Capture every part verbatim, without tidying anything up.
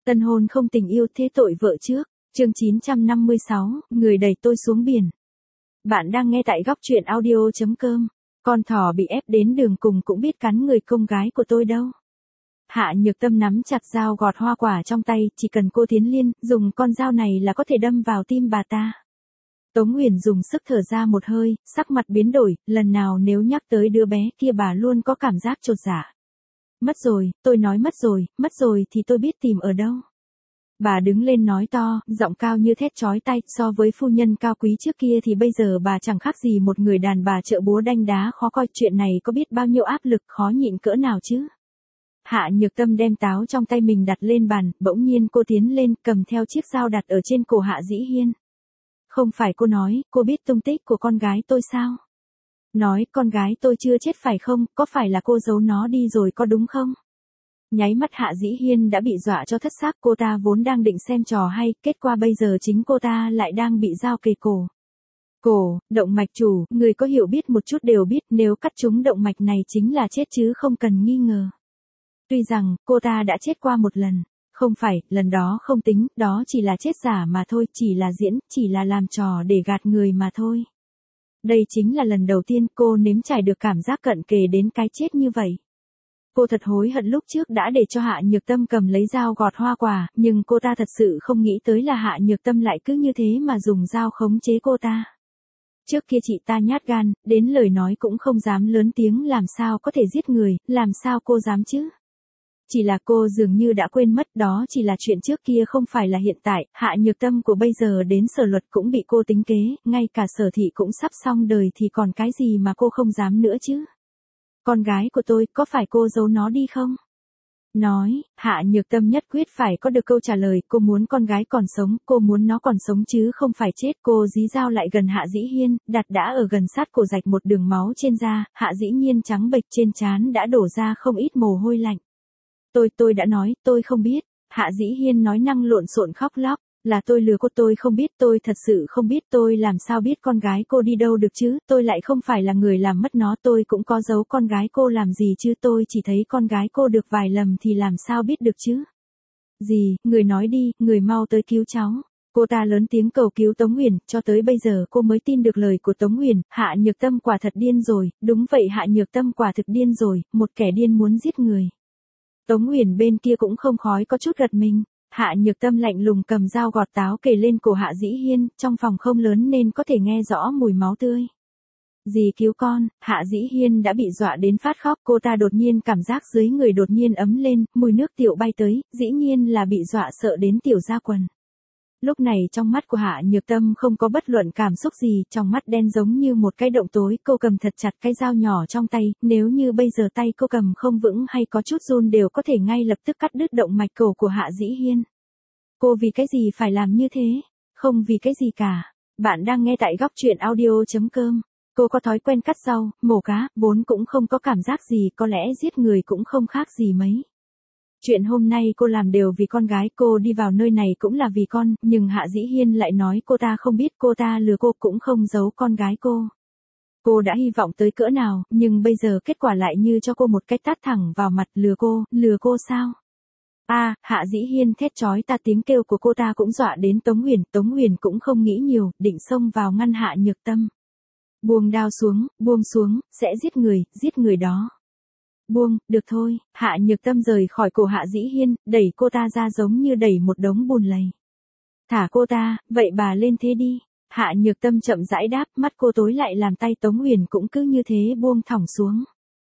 Tân hôn không tình yêu thế tội vợ trước. Chương chín trăm năm mươi sáu, người đẩy tôi xuống biển. Bạn đang nghe tại góc truyện audio chấm com. Con thỏ bị ép đến đường cùng cũng biết cắn người công gái của tôi đâu. Hạ Nhược Tâm nắm chặt dao gọt hoa quả trong tay, chỉ cần cô Tiến Liên dùng con dao này là có thể đâm vào tim bà ta. Tống Uyển dùng sức thở ra một hơi, sắc mặt biến đổi, lần nào nếu nhắc tới đứa bé kia bà luôn có cảm giác chột dạ. Mất rồi, tôi nói mất rồi, mất rồi thì tôi biết tìm ở đâu. Bà đứng lên nói to, giọng cao như thét chói tai, so với phu nhân cao quý trước kia thì bây giờ bà chẳng khác gì một người đàn bà chợ búa đanh đá khó coi, chuyện này có biết bao nhiêu áp lực khó nhịn cỡ nào chứ. Hạ Nhược Tâm đem táo trong tay mình đặt lên bàn, bỗng nhiên cô tiến lên cầm theo chiếc dao đặt ở trên cổ Hạ Dĩ Hiên. Không phải cô nói, cô biết tung tích của con gái tôi sao? Nói con gái tôi chưa chết phải không, có phải là cô giấu nó đi rồi có đúng không? Nháy mắt Hạ Dĩ Hiên đã bị dọa cho thất xác, cô ta vốn đang định xem trò hay, kết quả bây giờ chính cô ta lại đang bị dao kề cổ. Cổ, động mạch chủ, người có hiểu biết một chút đều biết nếu cắt trúng động mạch này chính là chết chứ không cần nghi ngờ. Tuy rằng, cô ta đã chết qua một lần. Không phải, lần đó không tính, đó chỉ là chết giả mà thôi, chỉ là diễn, chỉ là làm trò để gạt người mà thôi. Đây chính là lần đầu tiên cô nếm trải được cảm giác cận kề đến cái chết như vậy. Cô thật hối hận lúc trước đã để cho Hạ Nhược Tâm cầm lấy dao gọt hoa quả, nhưng cô ta thật sự không nghĩ tới là Hạ Nhược Tâm lại cứ như thế mà dùng dao khống chế cô ta. Trước kia chị ta nhát gan, đến lời nói cũng không dám lớn tiếng, làm sao có thể giết người, làm sao cô dám chứ? Chỉ là cô dường như đã quên mất đó chỉ là chuyện trước kia không phải là hiện tại, Hạ Nhược Tâm của bây giờ đến sở luật cũng bị cô tính kế, ngay cả sở thị cũng sắp xong đời thì còn cái gì mà cô không dám nữa chứ. Con gái của tôi, có phải cô giấu nó đi không? Nói, Hạ Nhược Tâm nhất quyết phải có được câu trả lời, cô muốn con gái còn sống, cô muốn nó còn sống chứ không phải chết. Cô dí dao lại gần Hạ Dĩ Hiên, đặt đã ở gần sát cổ rạch một đường máu trên da, Hạ Dĩ Nhiên trắng bệch trên trán đã đổ ra không ít mồ hôi lạnh. Tôi, tôi đã nói, tôi không biết. Hạ Dĩ Hiên nói năng lộn xộn khóc lóc, là tôi lừa cô, tôi không biết, tôi thật sự không biết, tôi làm sao biết con gái cô đi đâu được chứ, tôi lại không phải là người làm mất nó, tôi cũng có giấu con gái cô làm gì chứ, tôi chỉ thấy con gái cô được vài lầm thì làm sao biết được chứ. Gì, người nói đi, người mau tới cứu cháu. Cô ta lớn tiếng cầu cứu Tống Uyển, cho tới bây giờ cô mới tin được lời của Tống Uyển, Hạ Nhược Tâm quả thật điên rồi, đúng vậy Hạ Nhược Tâm quả thực điên rồi, một kẻ điên muốn giết người. Tống Uyển bên kia cũng không khói có chút gật mình. Hạ Nhược Tâm lạnh lùng cầm dao gọt táo kề lên cổ Hạ Dĩ Hiên, trong phòng không lớn nên có thể nghe rõ mùi máu tươi. Dì cứu con, Hạ Dĩ Hiên đã bị dọa đến phát khóc, cô ta đột nhiên cảm giác dưới người đột nhiên ấm lên, mùi nước tiểu bay tới, dĩ nhiên là bị dọa sợ đến tiểu ra quần. Lúc này trong mắt của Hạ Nhược Tâm không có bất luận cảm xúc gì, trong mắt đen giống như một cái động tối, cô cầm thật chặt cái dao nhỏ trong tay, nếu như bây giờ tay cô cầm không vững hay có chút run đều có thể ngay lập tức cắt đứt động mạch cổ của Hạ Dĩ Hiên. Cô vì cái gì phải làm như thế? Không vì cái gì cả. Bạn đang nghe tại góc truyện audio chấm com. Cô có thói quen cắt rau, mổ cá, vốn cũng không có cảm giác gì, có lẽ giết người cũng không khác gì mấy. Chuyện hôm nay cô làm đều vì con gái, cô đi vào nơi này cũng là vì con, nhưng Hạ Dĩ Hiên lại nói cô ta không biết, cô ta lừa cô cũng không giấu con gái cô. Cô đã hy vọng tới cỡ nào, nhưng bây giờ kết quả lại như cho cô một cái tát thẳng vào mặt, lừa cô, lừa cô sao? A, à, Hạ Dĩ Hiên thét chói ta, tiếng kêu của cô ta cũng dọa đến Tống Uyển, Tống Uyển cũng không nghĩ nhiều, định xông vào ngăn Hạ Nhược Tâm. Buông đao xuống, buông xuống, sẽ giết người, giết người đó. Buông, được thôi, Hạ Nhược Tâm rời khỏi cổ Hạ Dĩ Hiên, đẩy cô ta ra giống như đẩy một đống bùn lầy. Thả cô ta, vậy bà lên thế đi. Hạ Nhược Tâm chậm rãi đáp, mắt cô tối lại làm tay Tống Uyển cũng cứ như thế buông thõng xuống.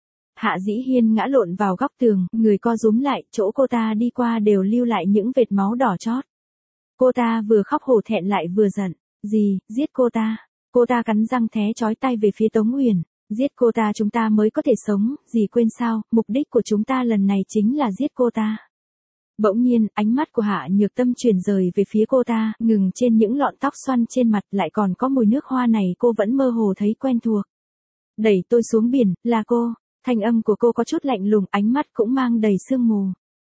Hạ Dĩ Hiên ngã lộn vào góc tường, người co rúm lại, chỗ cô ta đi qua đều lưu lại những vệt máu đỏ chót. Cô ta vừa khóc hổ thẹn lại vừa giận, gì, giết cô ta. Cô ta cắn răng thé chói tay về phía Tống Uyển. Giết cô ta chúng ta mới có thể sống, dì quên sao, mục đích của chúng ta lần này chính là giết cô ta. Bỗng nhiên, ánh mắt của Hạ Nhược Tâm chuyển rời về phía cô ta, ngừng trên những lọn tóc xoăn trên mặt, lại còn có mùi nước hoa này cô vẫn mơ hồ thấy quen thuộc. Đẩy tôi xuống biển, là cô, thanh âm của cô có chút lạnh lùng, ánh mắt cũng mang đầy sương mù.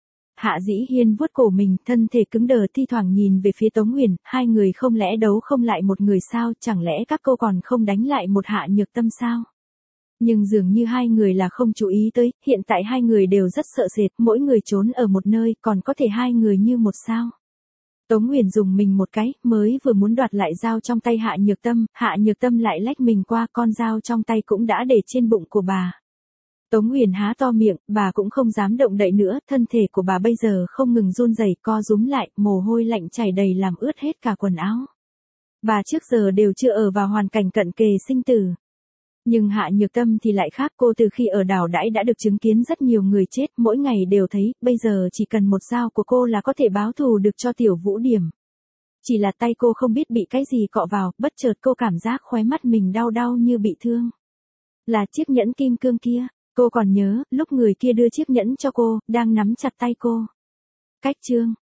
Hạ Dĩ Hiên vuốt cổ mình, thân thể cứng đờ thi thoảng nhìn về phía Tống Uyển, hai người không lẽ đấu không lại một người sao, chẳng lẽ các cô còn không đánh lại một Hạ Nhược Tâm sao? Nhưng dường như hai người là không chú ý tới, hiện tại hai người đều rất sợ sệt, mỗi người trốn ở một nơi, còn có thể hai người như một sao. Tống Nguyền dùng mình một cái, mới vừa muốn đoạt lại dao trong tay Hạ Nhược Tâm, Hạ Nhược Tâm lại lách mình qua, con dao trong tay cũng đã để trên bụng của bà. Tống Nguyền há to miệng, bà cũng không dám động đậy nữa, thân thể của bà bây giờ không ngừng run rẩy, co rúm lại, mồ hôi lạnh chảy đầy làm ướt hết cả quần áo. Bà trước giờ đều chưa ở vào hoàn cảnh cận kề sinh tử. Nhưng Hạ Nhược Tâm thì lại khác, cô từ khi ở đảo đãi đã được chứng kiến rất nhiều người chết, mỗi ngày đều thấy, bây giờ chỉ cần một dao của cô là có thể báo thù được cho Tiểu Vũ Điểm. Chỉ là tay cô không biết bị cái gì cọ vào, bất chợt cô cảm giác khóe mắt mình đau đau như bị thương. Là chiếc nhẫn kim cương kia, cô còn nhớ, lúc người kia đưa chiếc nhẫn cho cô, đang nắm chặt tay cô. Cách chương